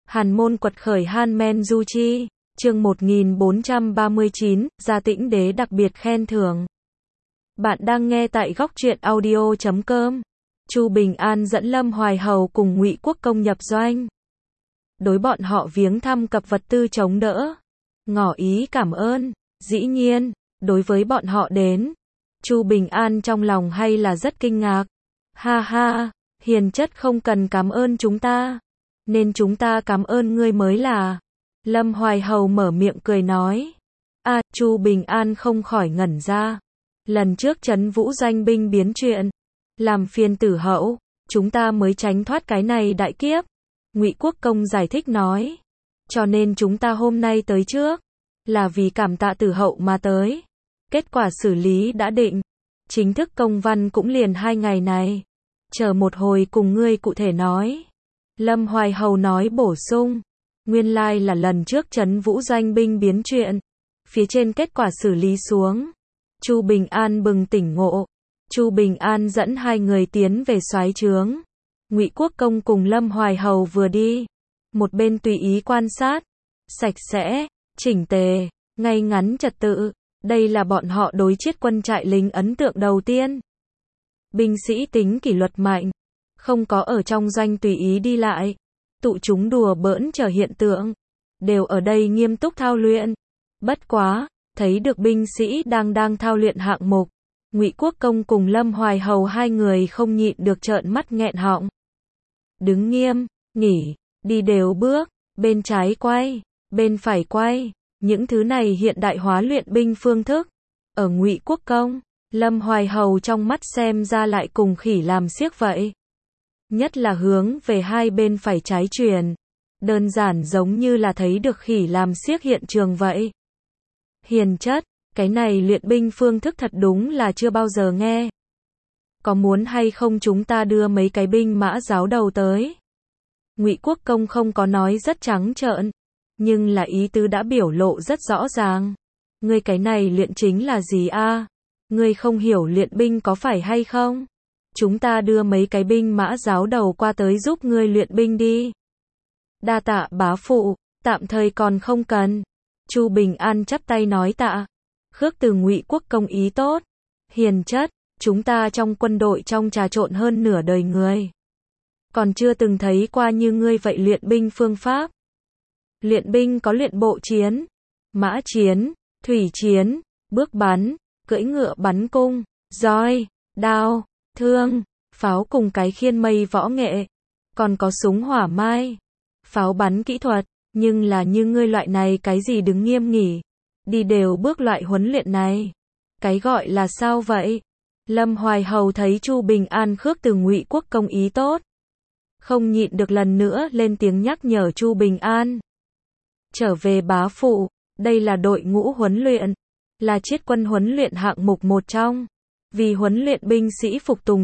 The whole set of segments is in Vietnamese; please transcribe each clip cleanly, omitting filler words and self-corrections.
Hàn môn quật khởi Han Men Du Chi, chương 1439, Gia Tĩnh Đế đặc biệt khen thưởng. Bạn đang nghe tại góc truyện audio.com. Chu Bình An dẫn Lâm Hoài Hầu cùng Ngụy Quốc Công nhập doanh. Đối bọn họ viếng thăm cập vật tư chống đỡ, ngỏ ý cảm ơn. Dĩ nhiên, đối với bọn họ đến, Chu Bình An trong lòng hay là rất kinh ngạc. Ha ha, hiền chất không cần cảm ơn chúng ta, nên chúng ta cảm ơn ngươi mới là. Lâm Hoài Hầu mở miệng cười nói. Chu Bình An không khỏi ngẩn ra. Lần trước trấn Vũ doanh binh biến chuyện, làm phiền tử hậu, chúng ta mới tránh thoát cái này đại kiếp. Ngụy Quốc Công giải thích nói. Cho nên chúng ta hôm nay tới trước, là vì cảm tạ tử hậu mà tới. Kết quả xử lý đã định, chính thức công văn cũng liền 2 ngày này. Chờ một hồi cùng ngươi cụ thể nói. Lâm Hoài Hầu nói bổ sung. Nguyên lai là lần trước trấn Vũ doanh binh biến chuyện, phía trên kết quả xử lý xuống. Chu Bình An bừng tỉnh ngộ. Chu Bình An dẫn 2 người tiến về soái trướng. Ngụy Quốc Công cùng Lâm Hoài Hầu vừa đi, một bên tùy ý quan sát. Sạch sẽ, chỉnh tề, ngay ngắn trật tự. Đây là bọn họ đối chiết quân trại lính ấn tượng đầu tiên. Binh sĩ tính kỷ luật mạnh, không có ở trong doanh tùy ý đi lại, tụ chúng đùa bỡn chờ hiện tượng, đều ở đây nghiêm túc thao luyện. Bất quá, thấy được binh sĩ đang thao luyện hạng mục, Ngụy Quốc Công cùng Lâm Hoài Hầu 2 người không nhịn được trợn mắt nghẹn họng. Đứng nghiêm, nghỉ, đi đều bước, bên trái quay, bên phải quay, những thứ này hiện đại hóa luyện binh phương thức. Ở Ngụy Quốc Công, Lâm Hoài Hầu trong mắt xem ra lại cùng khỉ làm xiếc vậy. Nhất là hướng về hai bên phải trái truyền, đơn giản giống như là thấy được khỉ làm xiếc hiện trường vậy. Hiền chất, cái này luyện binh phương thức thật đúng là chưa bao giờ nghe. Có muốn hay không chúng ta đưa mấy cái binh mã giáo đầu tới? Ngụy Quốc Công không có nói rất trắng trợn, nhưng là ý tứ đã biểu lộ rất rõ ràng. Ngươi cái này luyện chính là gì a? Ngươi không hiểu luyện binh có phải hay không? Chúng ta đưa mấy cái binh mã giáo đầu qua tới giúp ngươi luyện binh đi. Đa tạ bá phụ, tạm thời còn không cần. Chu Bình An chắp tay nói tạ. Khước từ Ngụy Quốc Công ý tốt. Hiền chất, chúng ta trong quân đội trong trà trộn hơn nửa đời người, còn chưa từng thấy qua như ngươi vậy luyện binh phương pháp. Luyện binh có luyện bộ chiến, mã chiến, thủy chiến, bước bắn, cưỡi ngựa bắn cung, roi, đao, thương, pháo cùng cái khiên mây võ nghệ, còn có súng hỏa mai, pháo bắn kỹ thuật. Nhưng là như ngươi loại này cái gì đứng nghiêm nghỉ, đi đều bước loại huấn luyện này, cái gọi là sao vậy? Lâm Hoài Hầu thấy Chu Bình An khước từ Ngụy Quốc Công ý tốt, không nhịn được lần nữa lên tiếng nhắc nhở Chu Bình An. Trở về bá phụ, đây là đội ngũ huấn luyện, là chiết quân huấn luyện hạng mục một trong. Vì huấn luyện binh sĩ phục tùng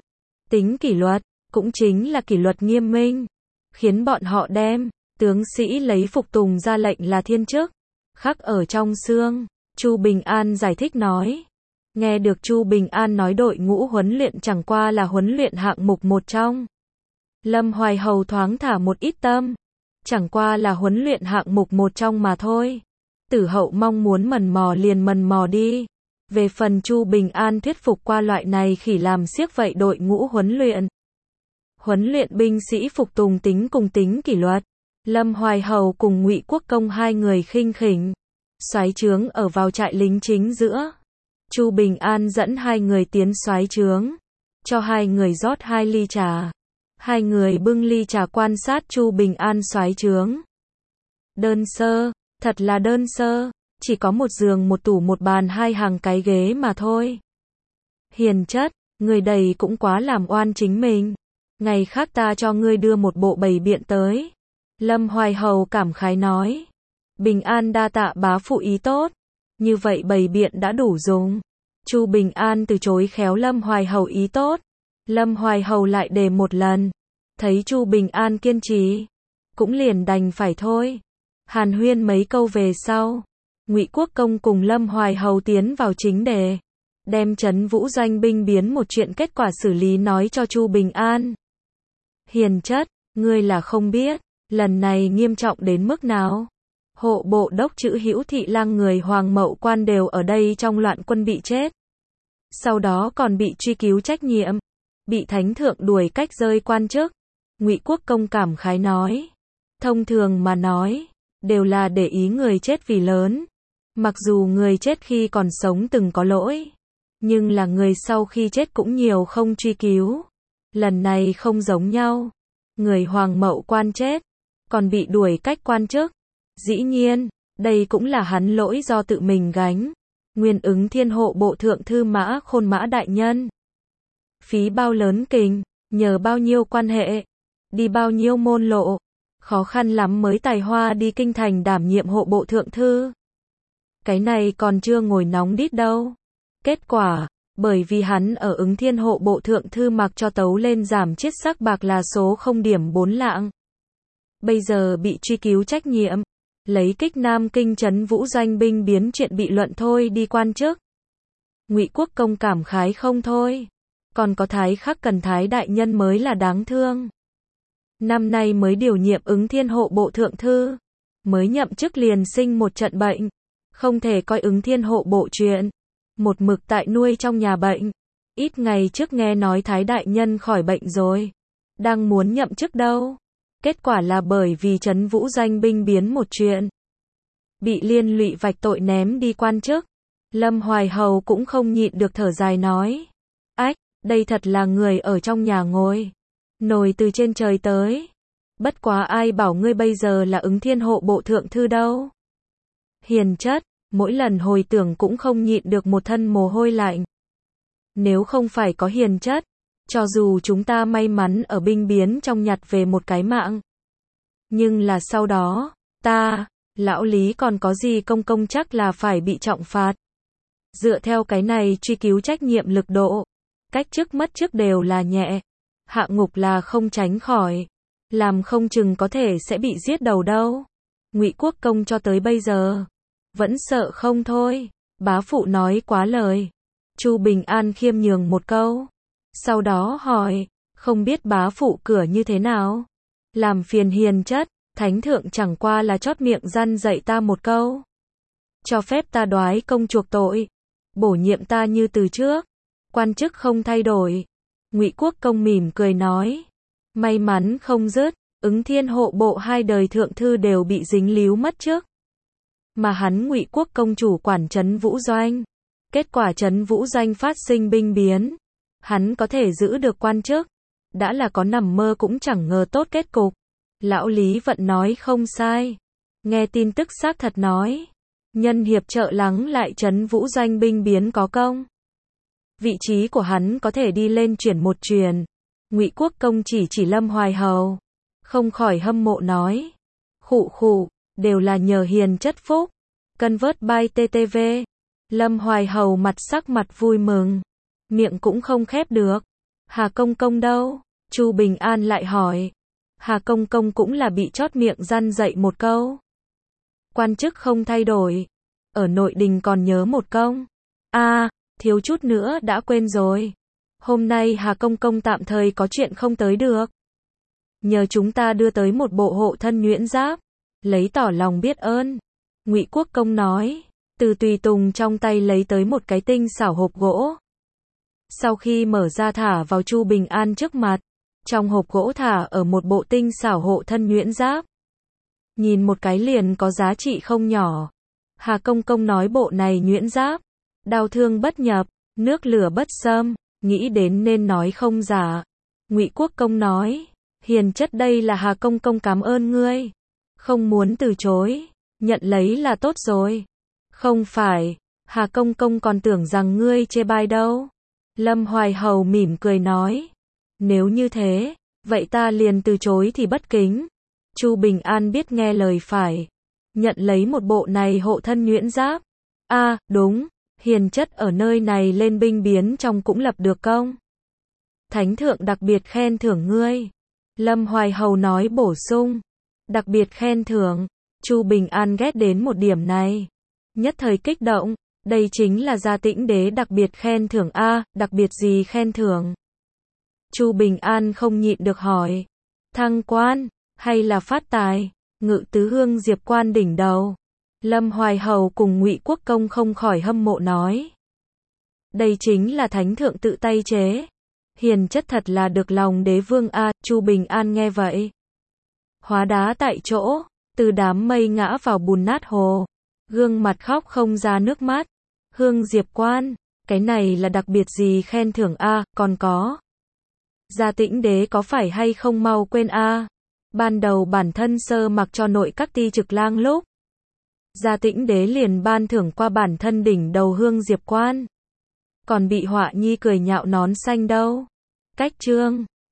tính kỷ luật, cũng chính là kỷ luật nghiêm minh, khiến bọn họ đem tướng sĩ lấy phục tùng ra lệnh là thiên chức, khắc ở trong xương. Chu Bình An giải thích nói. Nghe được Chu Bình An nói đội ngũ huấn luyện chẳng qua là huấn luyện hạng mục một trong, Lâm Hoài Hầu thoáng thả một ít tâm. Chẳng qua là huấn luyện hạng mục một trong mà thôi. Tử hậu mong muốn mần mò liền mần mò đi. Về phần Chu Bình An thuyết phục qua loại này khỉ làm xiếc vậy đội ngũ huấn luyện binh sĩ phục tùng tính kỷ luật. Lâm Hoài Hầu cùng Ngụy Quốc Công 2 người khinh khỉnh. Soái trướng ở vào trại lính chính giữa. Chu Bình An dẫn 2 người tiến soái trướng, cho 2 người rót 2 ly trà. 2 người bưng ly trà quan sát Chu Bình An soái trướng. Đơn sơ, thật là đơn sơ, chỉ có một giường một tủ một bàn 2 hàng cái ghế mà thôi. Hiền chất, người đầy cũng quá làm oan chính mình. Ngày khác ta cho ngươi đưa một bộ bày biện tới. Lâm Hoài Hầu cảm khái nói. Bình An đa tạ bá phụ ý tốt. Như vậy bày biện đã đủ dùng. Chu Bình An từ chối khéo Lâm Hoài Hầu ý tốt. Lâm Hoài Hầu lại đề một lần. Thấy Chu Bình An kiên trì, cũng liền đành phải thôi. Hàn huyên mấy câu về sau, Ngụy Quốc Công cùng Lâm Hoài Hầu tiến vào chính đề, đem trấn Vũ doanh binh biến một chuyện kết quả xử lý nói cho Chu Bình An. Hiền chất, ngươi là không biết, Lần này nghiêm trọng đến mức nào? Hộ bộ đốc Chữ Hữu Thị Lang người Hoàng Mậu Quan đều ở đây trong loạn quân bị chết. Sau đó còn bị truy cứu trách nhiệm, bị thánh thượng đuổi cách rơi quan chức. Ngụy Quốc Công cảm khái nói, thông thường mà nói, đều là để ý người chết vì lớn. Mặc dù người chết khi còn sống từng có lỗi, nhưng là người sau khi chết cũng nhiều không truy cứu. Lần này không giống nhau. Người Hoàng Mậu Quan chết, còn bị đuổi cách quan chức. Dĩ nhiên, đây cũng là hắn lỗi do tự mình gánh. Nguyên Ứng Thiên Hộ Bộ Thượng Thư Mã Khôn Mã đại nhân. Phí bao lớn kình, nhờ bao nhiêu quan hệ, đi bao nhiêu môn lộ, khó khăn lắm mới tài hoa đi kinh thành đảm nhiệm hộ bộ thượng thư. Cái này còn chưa ngồi nóng đít đâu. Kết quả, bởi vì hắn ở Ứng Thiên Hộ Bộ Thượng Thư mặc cho tấu lên giảm chiết sắc bạc là số 0 điểm 4 lạng. Bây giờ bị truy cứu trách nhiệm, lấy kích Nam Kinh trấn Vũ Doanh binh biến chuyện bị luận thôi đi quan chức. Ngụy Quốc Công cảm khái không thôi. Còn có Thái Khắc Cần Thái đại nhân mới là đáng thương. Năm nay mới điều nhiệm Ứng Thiên Hộ Bộ Thượng Thư, mới nhậm chức liền sinh một trận bệnh, không thể coi Ứng Thiên Hộ Bộ chuyện, một mực tại nuôi trong nhà bệnh. Ít ngày trước nghe nói Thái đại nhân khỏi bệnh rồi, đang muốn nhậm chức đâu. Kết quả là bởi vì trấn Vũ Doanh binh biến một chuyện, bị liên lụy vạch tội ném đi quan chức. Lâm Hoài Hầu cũng không nhịn được thở dài nói, ách, đây thật là người ở trong nhà ngồi, nồi từ trên trời tới. Bất quá ai bảo ngươi bây giờ là Ứng Thiên Hộ Bộ Thượng Thư đâu. Hiền chất, mỗi lần hồi tưởng cũng không nhịn được một thân mồ hôi lạnh. Nếu không phải có hiền chất, cho dù chúng ta may mắn ở binh biến trong nhặt về một cái mạng, nhưng là sau đó, lão Lý còn có gì công công chắc là phải bị trọng phạt. Dựa theo cái này truy cứu trách nhiệm lực độ, cách chức mất chức đều là nhẹ, hạ ngục là không tránh khỏi, làm không chừng có thể sẽ bị giết đầu đâu. Ngụy Quốc Công cho tới bây giờ vẫn sợ không thôi. Bá phụ nói quá lời. Chu Bình An khiêm nhường một câu, sau đó hỏi, không biết bá phụ cửa như thế nào? Làm phiền hiền chất, thánh thượng chẳng qua là chót miệng răn dạy ta một câu, cho phép ta đoái công chuộc tội, bổ nhiệm ta như từ trước, quan chức không thay đổi. Ngụy Quốc Công mỉm cười nói, may mắn không dứt, Ứng Thiên Hộ Bộ 2 đời thượng thư đều bị dính líu mất chức, mà hắn Ngụy Quốc Công chủ quản trấn Vũ Doanh, kết quả trấn Vũ Doanh phát sinh binh biến, hắn có thể giữ được quan chức, đã là có nằm mơ cũng chẳng ngờ tốt kết cục. Lão Lý Vận nói không sai, nghe tin tức xác thật nói, nhân hiệp trợ lắng lại trấn Vũ Doanh binh biến có công, vị trí của hắn có thể đi lên chuyển một truyền. Ngụy Quốc Công chỉ Lâm Hoài Hầu, không khỏi hâm mộ nói, khụ khụ, đều là nhờ hiền chất phúc. Cân vớt by TTV. Lâm Hoài Hầu sắc mặt vui mừng, miệng cũng không khép được. Hà Công Công đâu? Chu Bình An lại hỏi. Hà Công Công cũng là bị chót miệng răn dạy một câu, quan chức không thay đổi, ở nội đình còn nhớ một công. Thiếu chút nữa đã quên rồi. Hôm nay Hà Công Công tạm thời có chuyện không tới được, nhờ chúng ta đưa tới một bộ hộ thân nhuyễn giáp, lấy tỏ lòng biết ơn. Ngụy Quốc Công nói, từ tùy tùng trong tay lấy tới một cái tinh xảo hộp gỗ. Sau khi mở ra thả vào Chu Bình An trước mặt, trong hộp gỗ thả ở một bộ tinh xảo hộ thân nhuyễn giáp. Nhìn một cái liền có giá trị không nhỏ. Hà Công Công nói bộ này nhuyễn giáp, đao thương bất nhập, nước lửa bất xâm, nghĩ đến nên nói không giả. Ngụy Quốc Công nói, hiền chất đây là Hà Công Công cảm ơn ngươi, không muốn từ chối, nhận lấy là tốt rồi. Không phải, Hà Công Công còn tưởng rằng ngươi chê bai đâu. Lâm Hoài Hầu mỉm cười nói, nếu như thế, vậy ta liền từ chối thì bất kính. Chu Bình An biết nghe lời phải, nhận lấy một bộ này hộ thân nhuyễn giáp. Đúng, hiền chất ở nơi này lên binh biến trong cũng lập được công, thánh thượng đặc biệt khen thưởng ngươi. Lâm Hoài Hầu nói bổ sung, đặc biệt khen thưởng. Chu Bình An ghét đến một điểm này, nhất thời kích động, đây chính là Gia Tĩnh Đế đặc biệt khen thưởng đặc biệt gì khen thưởng? Chu Bình An không nhịn được hỏi. Thăng quan. hay là phát tài, ngự tứ hương diệp quan đỉnh đầu. Lâm Hoài Hầu cùng Ngụy Quốc Công không khỏi hâm mộ nói. Đây chính là thánh thượng tự tay chế. Hiền chất thật là được lòng đế vương a. Chu Bình An nghe vậy, hóa đá tại chỗ, từ đám mây ngã vào bùn nát hồ, gương mặt khóc không ra nước mắt. Hương diệp quan, cái này là đặc biệt gì khen thưởng a, còn có. Gia Tĩnh đế có phải hay không mau quên a. Ban đầu bản thân sơ mặc cho nội các ti trực lang lúc, Gia Tĩnh đế liền ban thưởng qua bản thân đỉnh đầu hương diệp quan. Còn bị họa nhi cười nhạo nón xanh đâu. Cách chương